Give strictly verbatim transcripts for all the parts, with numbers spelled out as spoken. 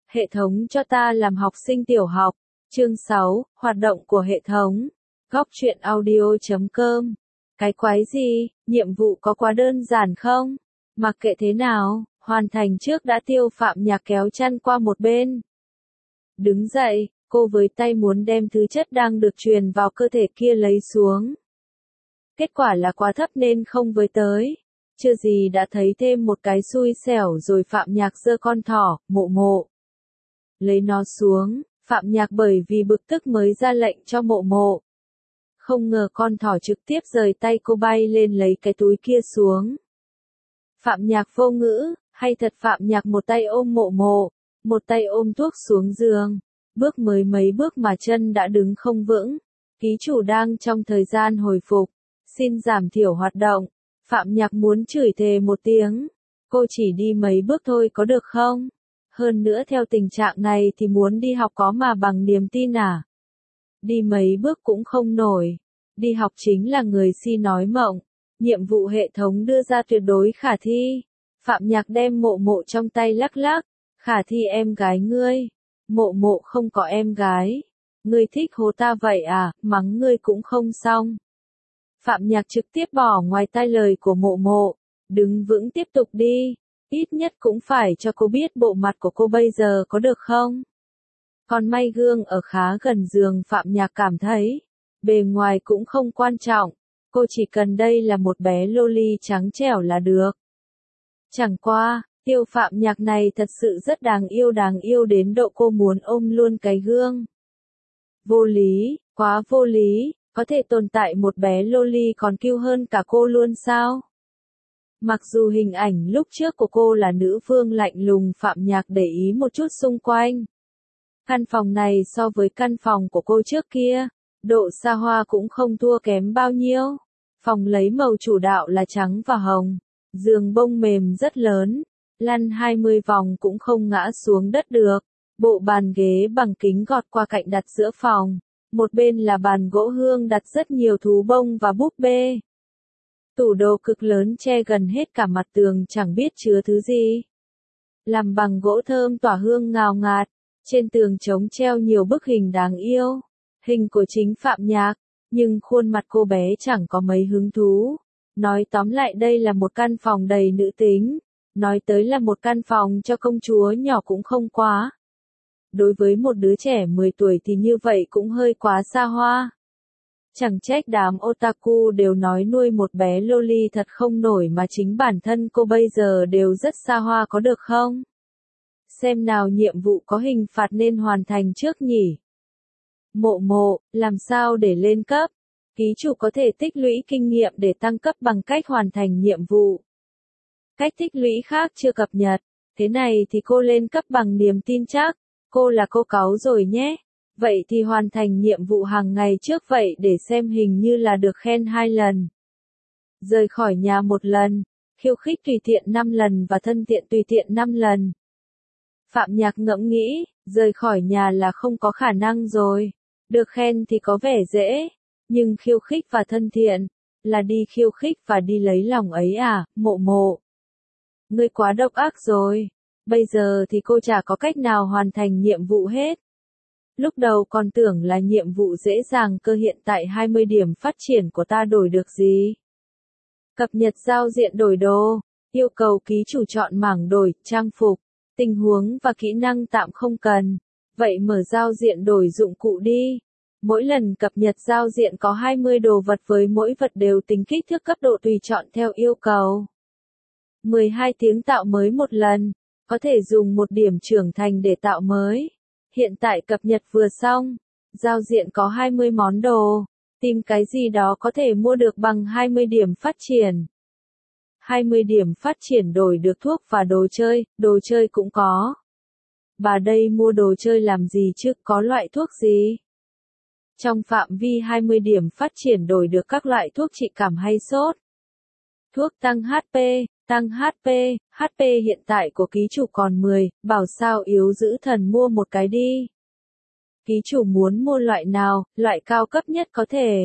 Hệ thống cho ta làm học sinh tiểu học. Chương sáu, hoạt động của hệ thống. Góc truyện audio chấm com. Cái quái gì, nhiệm vụ có quá đơn giản không? Mặc kệ thế nào, hoàn thành trước đã. Tiêu Phạm Nhạc kéo chăn qua một bên. Đứng dậy, cô với tay muốn đem thứ chất đang được truyền vào cơ thể kia lấy xuống. Kết quả là quá thấp nên không với tới. Chưa gì đã thấy thêm một cái xui xẻo rồi. Phạm Nhạc giơ con thỏ, Mộ Mộ. Lấy nó xuống, Phạm Nhạc bởi vì bực tức mới ra lệnh cho Mộ Mộ. Không ngờ con thỏ trực tiếp rời tay cô bay lên lấy cái túi kia xuống. Phạm Nhạc vô ngữ, hay thật. Phạm Nhạc một tay ôm Mộ Mộ, một tay ôm thuốc xuống giường. Bước mới mấy bước mà chân đã đứng không vững. Ký chủ đang trong thời gian hồi phục, xin giảm thiểu hoạt động. Phạm Nhạc muốn chửi thề một tiếng. Cô chỉ đi mấy bước thôi có được không? Hơn nữa theo tình trạng này thì muốn đi học có mà bằng niềm tin à? Đi mấy bước cũng không nổi. Đi học chính là người si nói mộng. Nhiệm vụ hệ thống đưa ra tuyệt đối khả thi. Phạm Nhạc đem Mộ Mộ trong tay lắc lắc. Khả thi em gái ngươi. Mộ Mộ không có em gái. Ngươi thích hố ta vậy à, mắng ngươi cũng không xong. Phạm Nhạc trực tiếp bỏ ngoài tai lời của Mộ Mộ. Đứng vững tiếp tục đi. Ít nhất cũng phải cho cô biết bộ mặt của cô bây giờ có được không? Còn may gương ở khá gần giường. Phạm Nhạc cảm thấy, bề ngoài cũng không quan trọng. Cô chỉ cần đây là một bé loli trắng trẻo là được. Chẳng qua, Tiêu Phạm Nhạc này thật sự rất đáng yêu đáng yêu đến độ cô muốn ôm luôn cái gương. Vô lý, quá vô lý, có thể tồn tại một bé loli còn cute hơn cả cô luôn sao? Mặc dù hình ảnh lúc trước của cô là nữ vương lạnh lùng, Phạm Nhạc để ý một chút xung quanh. Căn phòng này so với căn phòng của cô trước kia, độ xa hoa cũng không thua kém bao nhiêu. Phòng lấy màu chủ đạo là trắng và hồng, giường bông mềm rất lớn, lăn hai mươi vòng cũng không ngã xuống đất được. Bộ bàn ghế bằng kính gọt qua cạnh đặt giữa phòng, một bên là bàn gỗ hương đặt rất nhiều thú bông và búp bê. Tủ đồ cực lớn che gần hết cả mặt tường chẳng biết chứa thứ gì. Làm bằng gỗ thơm tỏa hương ngào ngạt, trên tường trống treo nhiều bức hình đáng yêu. Hình của chính Phạm Nhạc, nhưng khuôn mặt cô bé chẳng có mấy hứng thú. Nói tóm lại đây là một căn phòng đầy nữ tính. Nói tới là một căn phòng cho công chúa nhỏ cũng không quá. Đối với một đứa trẻ mười tuổi thì như vậy cũng hơi quá xa hoa. Chẳng trách đám otaku đều nói nuôi một bé loli thật không nổi mà chính bản thân cô bây giờ đều rất xa hoa có được không? Xem nào nhiệm vụ có hình phạt nên hoàn thành trước nhỉ? Mộ Mộ, làm sao để lên cấp? Ký chủ có thể tích lũy kinh nghiệm để tăng cấp bằng cách hoàn thành nhiệm vụ. Cách tích lũy khác chưa cập nhật. Thế này thì cô lên cấp bằng niềm tin chắc. Cô là cô cáu rồi nhé. Vậy thì hoàn thành nhiệm vụ hàng ngày trước vậy để xem hình như là được khen hai lần. Rời khỏi nhà một lần, khiêu khích tùy tiện năm lần và thân thiện tùy tiện năm lần. Phạm Nhạc ngẫm nghĩ, rời khỏi nhà là không có khả năng rồi. Được khen thì có vẻ dễ, nhưng khiêu khích và thân thiện, là đi khiêu khích và đi lấy lòng ấy à, Mộ Mộ. Ngươi quá độc ác rồi, bây giờ thì cô chả có cách nào hoàn thành nhiệm vụ hết. Lúc đầu còn tưởng là nhiệm vụ dễ dàng cơ hiện tại hai mươi điểm phát triển của ta đổi được gì. Cập nhật giao diện đổi đồ, yêu cầu ký chủ chọn mảng đổi, trang phục, tình huống và kỹ năng tạm không cần. Vậy mở giao diện đổi dụng cụ đi. Mỗi lần cập nhật giao diện có hai mươi đồ vật với mỗi vật đều tính kích thước cấp độ tùy chọn theo yêu cầu. mười hai tiếng tạo mới một lần, có thể dùng một điểm trưởng thành để tạo mới. Hiện tại cập nhật vừa xong, giao diện có hai mươi món đồ, tìm cái gì đó có thể mua được bằng hai mươi điểm phát triển. hai mươi điểm phát triển đổi được thuốc và đồ chơi, đồ chơi cũng có. Bà đây mua đồ chơi làm gì chứ, có loại thuốc gì? Trong phạm vi hai mươi điểm phát triển đổi được các loại thuốc trị cảm hay sốt. Thuốc tăng hát pê, tăng hát pê, hát pê hiện tại của ký chủ còn mười, bảo sao yếu dữ thần mua một cái đi. Ký chủ muốn mua loại nào, loại cao cấp nhất có thể.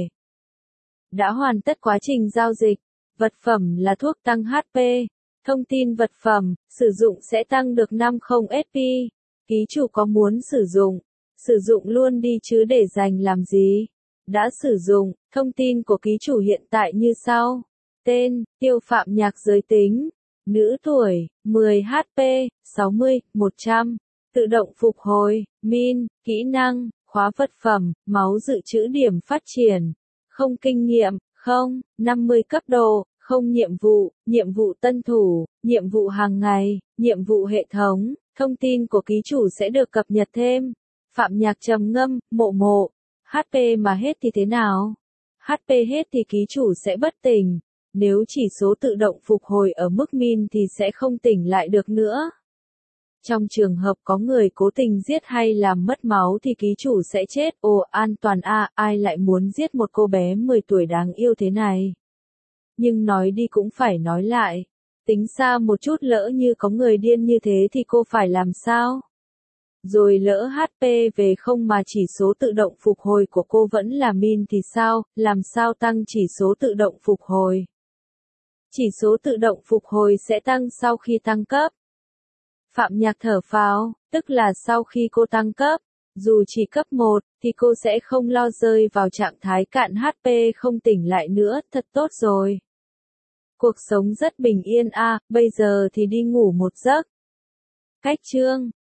Đã hoàn tất quá trình giao dịch, vật phẩm là thuốc tăng hát pê, thông tin vật phẩm, sử dụng sẽ tăng được năm mươi ép pê, Ký chủ có muốn sử dụng? Sử dụng luôn đi chứ để dành làm gì? Đã sử dụng, thông tin của ký chủ hiện tại như sau. Tên, Tiêu Phạm Nhạc giới tính, nữ tuổi, mười hát pê, sáu mươi, một trăm. Tự động phục hồi, min, kỹ năng, khóa vật phẩm, máu dự trữ điểm phát triển. Không kinh nghiệm, không, năm mươi cấp độ, không nhiệm vụ, nhiệm vụ tân thủ, nhiệm vụ hàng ngày, nhiệm vụ hệ thống. Thông tin của ký chủ sẽ được cập nhật thêm. Phạm Nhạc trầm ngâm, mộ mộ. hát pê mà hết thì thế nào? hát pê hết thì ký chủ sẽ bất tỉnh. Nếu chỉ số tự động phục hồi ở mức min thì sẽ không tỉnh lại được nữa. Trong trường hợp có người cố tình giết hay làm mất máu thì ký chủ sẽ chết. Ồ, an toàn a, ai lại muốn giết một cô bé mười tuổi đáng yêu thế này? Nhưng nói đi cũng phải nói lại. Tính xa một chút, lỡ như có người điên như thế thì cô phải làm sao? Rồi lỡ hát pê về không mà chỉ số tự động phục hồi của cô vẫn là min thì sao? Làm sao tăng chỉ số tự động phục hồi? Chỉ số tự động phục hồi sẽ tăng sau khi tăng cấp. Phạm Nhạc thở phào, tức là sau khi cô tăng cấp, dù chỉ cấp một, thì cô sẽ không lo rơi vào trạng thái cạn hát pê không tỉnh lại nữa, thật tốt rồi. Cuộc sống rất bình yên a, à, bây giờ thì đi ngủ một giấc. Cách chương